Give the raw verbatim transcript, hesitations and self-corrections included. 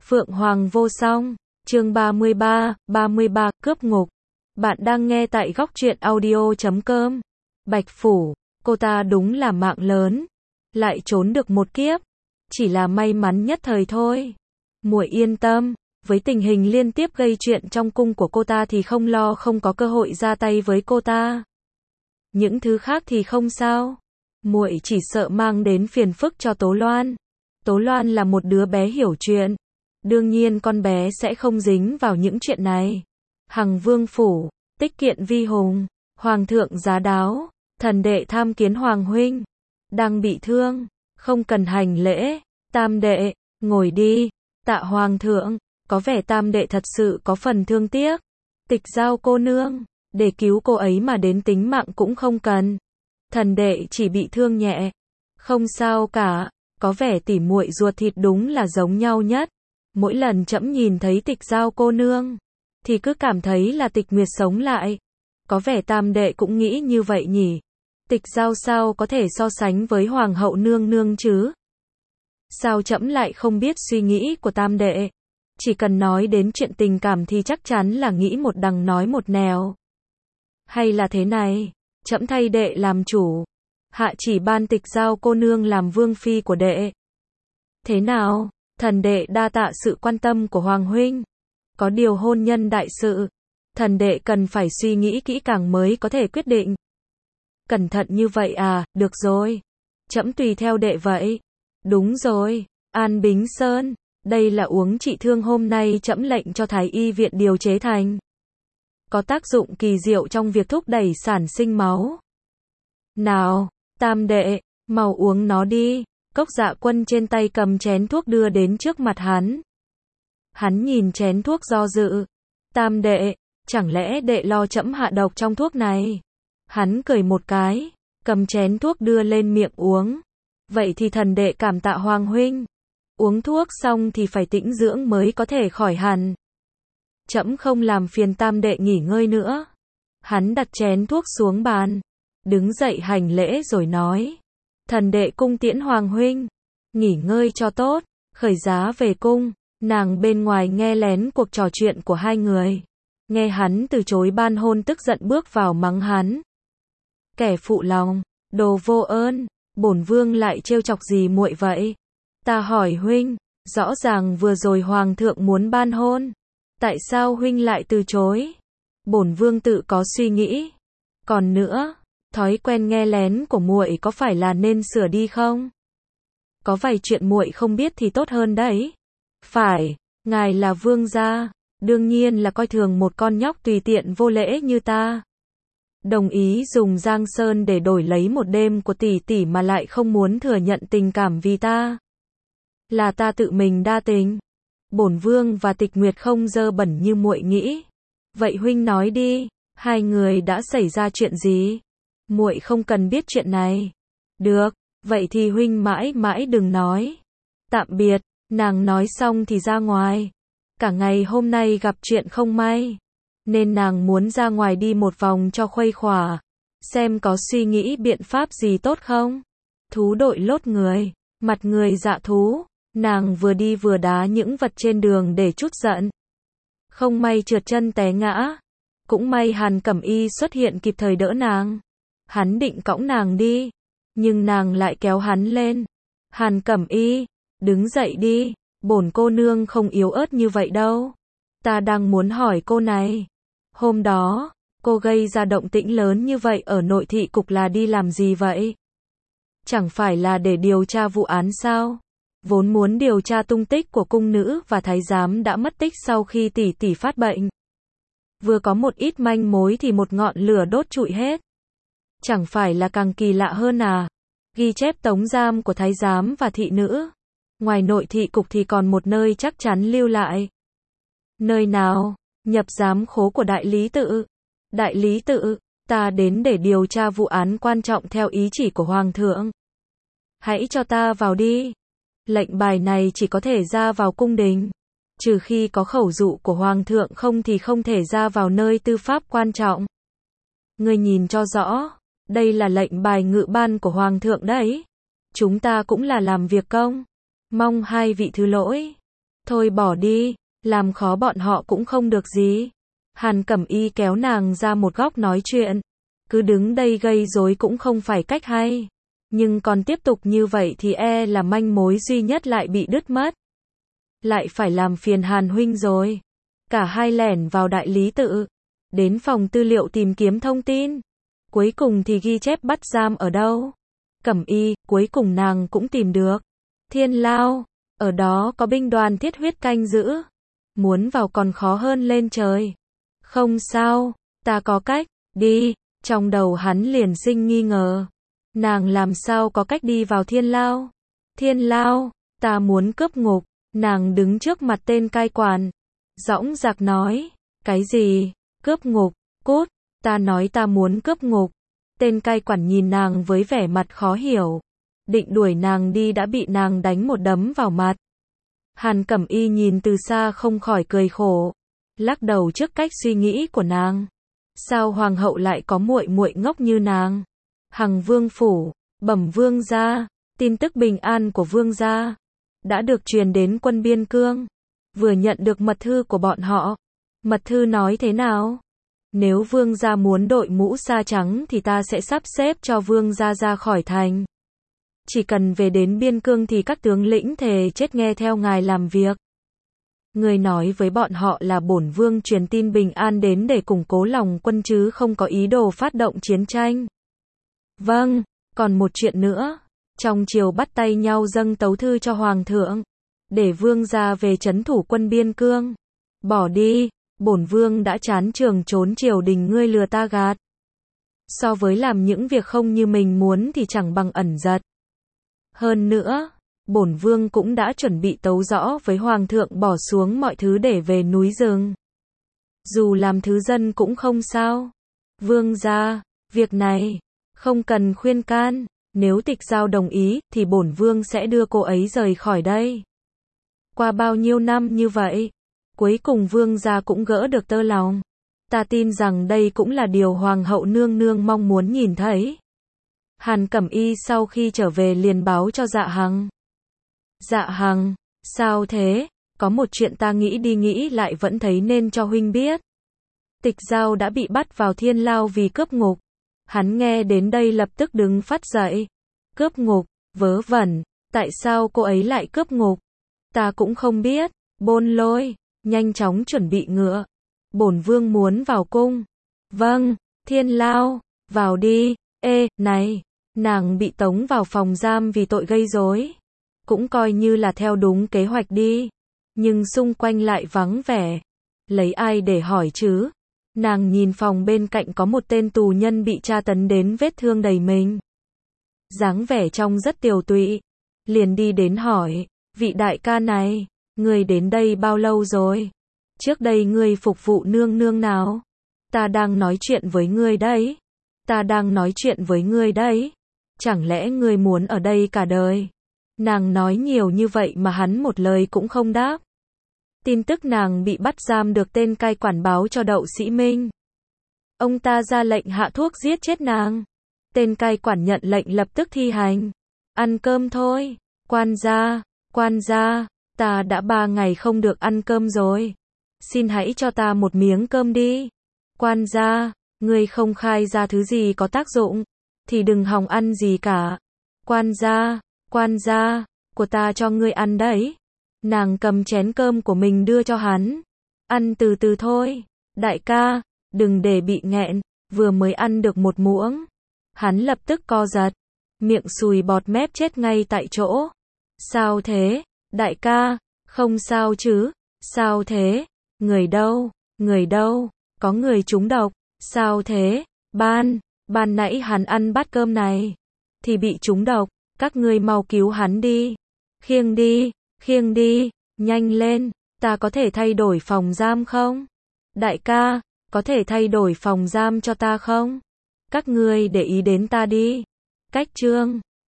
Phượng Hoàng vô song, chương ba mươi ba, ba mươi ba, cướp ngục. Bạn đang nghe tại góc truyện audio chấm com. Bạch Phủ, cô ta đúng là mạng lớn, lại trốn được một kiếp, chỉ là may mắn nhất thời thôi. Muội yên tâm, với tình hình liên tiếp gây chuyện trong cung của cô ta thì không lo không có cơ hội ra tay với cô ta. Những thứ khác thì không sao, muội chỉ sợ mang đến phiền phức cho Tố Loan. Tố Loan là một đứa bé hiểu chuyện, đương nhiên con bé sẽ không dính vào những chuyện này. Hằng Vương Phủ, Tích Kiện Vi Hùng, Hoàng thượng giá đáo, thần đệ tham kiến Hoàng huynh, đang bị thương, không cần hành lễ. Tam đệ, ngồi đi. Tạ Hoàng thượng, có vẻ tam đệ thật sự có phần thương tiếc. Tịch Giao cô nương, để cứu cô ấy mà đến tính mạng cũng không cần. Thần đệ chỉ bị thương nhẹ, không sao cả. Có vẻ tỉ muội ruột thịt đúng là giống nhau nhất. Mỗi lần trẫm nhìn thấy Tịch Giao cô nương thì cứ cảm thấy là Tịch Nguyệt sống lại. Có vẻ tam đệ cũng nghĩ như vậy nhỉ. Tịch Giao sao có thể so sánh với Hoàng hậu nương nương chứ? Sao trẫm lại không biết suy nghĩ của tam đệ? Chỉ cần nói đến chuyện tình cảm thì chắc chắn là nghĩ một đằng nói một nẻo. Hay là thế này, trẫm thay đệ làm chủ, hạ chỉ ban Tịch Giao cô nương làm vương phi của đệ. Thế nào, thần đệ đa tạ sự quan tâm của Hoàng huynh. Có điều hôn nhân đại sự, thần đệ cần phải suy nghĩ kỹ càng mới có thể quyết định. Cẩn thận như vậy à, được rồi. Trẫm tùy theo đệ vậy. Đúng rồi, An Bính Sơn, đây là uống trị thương hôm nay trẫm lệnh cho Thái y viện điều chế thành. Có tác dụng kỳ diệu trong việc thúc đẩy sản sinh máu. Nào, tam đệ, mau uống nó đi. Cốc Dạ Quân trên tay cầm chén thuốc đưa đến trước mặt hắn. Hắn nhìn chén thuốc do dự. Tam đệ, chẳng lẽ đệ lo trẫm hạ độc trong thuốc này? Hắn cười một cái, cầm chén thuốc đưa lên miệng uống. Vậy thì thần đệ cảm tạ Hoàng huynh. Uống thuốc xong thì phải tĩnh dưỡng mới có thể khỏi hẳn. Trẫm không làm phiền tam đệ nghỉ ngơi nữa. Hắn đặt chén thuốc xuống bàn, đứng dậy hành lễ rồi nói. Thần đệ cung tiễn Hoàng huynh, nghỉ ngơi cho tốt, khởi giá về cung. Nàng bên ngoài nghe lén cuộc trò chuyện của hai người. Nghe hắn từ chối ban hôn tức giận bước vào mắng hắn. Kẻ phụ lòng, đồ vô ơn, bổn vương lại trêu chọc gì muội vậy? Ta hỏi huynh, rõ ràng vừa rồi Hoàng thượng muốn ban hôn. Tại sao huynh lại từ chối? Bổn vương tự có suy nghĩ. Còn nữa, thói quen nghe lén của muội có phải là nên sửa đi không? Có vài chuyện muội không biết thì tốt hơn đấy. Phải, ngài là vương gia, đương nhiên là coi thường một con nhóc tùy tiện vô lễ như ta. Đồng ý dùng Giang Sơn để đổi lấy một đêm của tỷ tỷ mà lại không muốn thừa nhận tình cảm vì ta. Là ta tự mình đa tình. Bổn vương và Tịch Nguyệt không dơ bẩn như muội nghĩ. Vậy huynh nói đi, hai người đã xảy ra chuyện gì? Muội không cần biết chuyện này. Được, vậy thì huynh mãi mãi đừng nói. Tạm biệt. Nàng nói xong thì ra ngoài. Cả ngày hôm nay gặp chuyện không may, nên nàng muốn ra ngoài đi một vòng cho khuây khỏa, xem có suy nghĩ biện pháp gì tốt không. Thú đội lốt người, mặt người dạ thú, nàng vừa đi vừa đá những vật trên đường để trút giận. Không may trượt chân té ngã, cũng may Hàn Cẩm Y xuất hiện kịp thời đỡ nàng. Hắn định cõng nàng đi, nhưng nàng lại kéo hắn lên. Hàn Cẩm Y, đứng dậy đi, bổn cô nương không yếu ớt như vậy đâu. Ta đang muốn hỏi cô này, hôm đó, cô gây ra động tĩnh lớn như vậy ở nội thị cục là đi làm gì vậy? Chẳng phải là để điều tra vụ án sao? Vốn muốn điều tra tung tích của cung nữ và thái giám đã mất tích sau khi tỷ tỷ phát bệnh. Vừa có một ít manh mối thì một ngọn lửa đốt trụi hết. Chẳng phải là càng kỳ lạ hơn à? Ghi chép tống giam của thái giám và thị nữ. Ngoài nội thị cục thì còn một nơi chắc chắn lưu lại. Nơi nào? Nhập giám khố của đại lý tự. Đại lý tự, ta đến để điều tra vụ án quan trọng theo ý chỉ của Hoàng thượng. Hãy cho ta vào đi. Lệnh bài này chỉ có thể ra vào cung đình. Trừ khi có khẩu dụ của Hoàng thượng không thì không thể ra vào nơi tư pháp quan trọng. Ngươi nhìn cho rõ, đây là lệnh bài ngự ban của Hoàng thượng đấy. Chúng ta cũng là làm việc công. Mong hai vị thứ lỗi. Thôi bỏ đi, làm khó bọn họ cũng không được gì. Hàn Cẩm Y kéo nàng ra một góc nói chuyện. Cứ đứng đây gây rối cũng không phải cách hay. Nhưng còn tiếp tục như vậy thì e là manh mối duy nhất lại bị đứt mất. Lại phải làm phiền Hàn huynh rồi. Cả hai lẻn vào đại lý tự. Đến phòng tư liệu tìm kiếm thông tin. Cuối cùng thì ghi chép bắt giam ở đâu. Cẩm Y, cuối cùng nàng cũng tìm được. Thiên Lao, ở đó có binh đoàn thiết huyết canh giữ. Muốn vào còn khó hơn lên trời. Không sao, ta có cách, đi. Trong đầu hắn liền sinh nghi ngờ. Nàng làm sao có cách đi vào Thiên Lao? Thiên Lao, ta muốn cướp ngục. Nàng đứng trước mặt tên cai quản. Dõng dạc nói, cái gì? Cướp ngục, cút, ta nói ta muốn cướp ngục. Tên cai quản nhìn nàng với vẻ mặt khó hiểu. Định đuổi nàng đi đã bị nàng đánh một đấm vào mặt. Hàn Cẩm Y nhìn từ xa không khỏi cười khổ. Lắc đầu trước cách suy nghĩ của nàng. Sao hoàng hậu lại có muội muội ngốc như nàng? Hằng vương phủ, bẩm vương gia, tin tức bình an của vương gia đã được truyền đến quân biên cương. Vừa nhận được mật thư của bọn họ. Mật thư nói thế nào? Nếu vương gia muốn đội mũ sa trắng thì ta sẽ sắp xếp cho vương gia ra khỏi thành. Chỉ cần về đến biên cương thì các tướng lĩnh thề chết nghe theo ngài làm việc. Người nói với bọn họ là bổn vương truyền tin bình an đến để củng cố lòng quân chứ không có ý đồ phát động chiến tranh. Vâng, còn một chuyện nữa. Trong triều bắt tay nhau dâng tấu thư cho hoàng thượng. Để vương gia về trấn thủ quân biên cương. Bỏ đi, bổn vương đã chán trường trốn triều đình ngươi lừa ta gạt. So với làm những việc không như mình muốn thì chẳng bằng ẩn giật. Hơn nữa, bổn vương cũng đã chuẩn bị tấu rõ với hoàng thượng bỏ xuống mọi thứ để về núi rừng. Dù làm thứ dân cũng không sao. Vương gia, việc này không cần khuyên can, nếu Tịch Giao đồng ý thì bổn vương sẽ đưa cô ấy rời khỏi đây. Qua bao nhiêu năm như vậy, cuối cùng vương gia cũng gỡ được tơ lòng. Ta tin rằng đây cũng là điều hoàng hậu nương nương mong muốn nhìn thấy. Hàn Cẩm Y sau khi trở về liền báo cho Dạ Hằng. Dạ Hằng, sao thế? Có một chuyện ta nghĩ đi nghĩ lại vẫn thấy nên cho huynh biết. Tịch Giao đã bị bắt vào Thiên Lao vì cướp ngục. Hắn nghe đến đây lập tức đứng phát dậy. Cướp ngục, vớ vẩn, tại sao cô ấy lại cướp ngục? Ta cũng không biết. Bôn Lôi, nhanh chóng chuẩn bị ngựa. Bổn vương muốn vào cung. Vâng, Thiên Lao, vào đi. Ê, này, nàng bị tống vào phòng giam vì tội gây rối. Cũng coi như là theo đúng kế hoạch đi. Nhưng xung quanh lại vắng vẻ. Lấy ai để hỏi chứ? Nàng nhìn phòng bên cạnh có một tên tù nhân bị tra tấn đến vết thương đầy mình. Dáng vẻ trông rất tiều tụy. Liền đi đến hỏi, vị đại ca này, ngươi đến đây bao lâu rồi? Trước đây ngươi phục vụ nương nương nào? Ta đang nói chuyện với ngươi đấy. Ta đang nói chuyện với ngươi đấy. Chẳng lẽ ngươi muốn ở đây cả đời? Nàng nói nhiều như vậy mà hắn một lời cũng không đáp. Tin tức nàng bị bắt giam được tên cai quản báo cho Đậu Sĩ Minh. Ông ta ra lệnh hạ thuốc giết chết nàng. Tên cai quản nhận lệnh lập tức thi hành. Ăn cơm thôi. Quan gia, quan gia, ta đã ba ngày không được ăn cơm rồi. Xin hãy cho ta một miếng cơm đi. Quan gia, ngươi không khai ra thứ gì có tác dụng, thì đừng hòng ăn gì cả. Quan gia, quan gia, của ta cho ngươi ăn đấy. Nàng cầm chén cơm của mình đưa cho hắn. Ăn từ từ thôi. Đại ca, đừng để bị nghẹn, vừa mới ăn được một muỗng. Hắn lập tức co giật. Miệng sùi bọt mép chết ngay tại chỗ. Sao thế? Đại ca, không sao chứ? Sao thế? Người đâu? Người đâu? Có người trúng độc. Sao thế? Ban, ban nãy hắn ăn bát cơm này thì bị trúng độc. Các ngươi mau cứu hắn đi. Khiêng đi, khiêng đi, nhanh lên. Ta có thể thay đổi phòng giam không? Đại ca, có thể thay đổi phòng giam cho ta không? Các ngươi để ý đến ta đi. Cách chương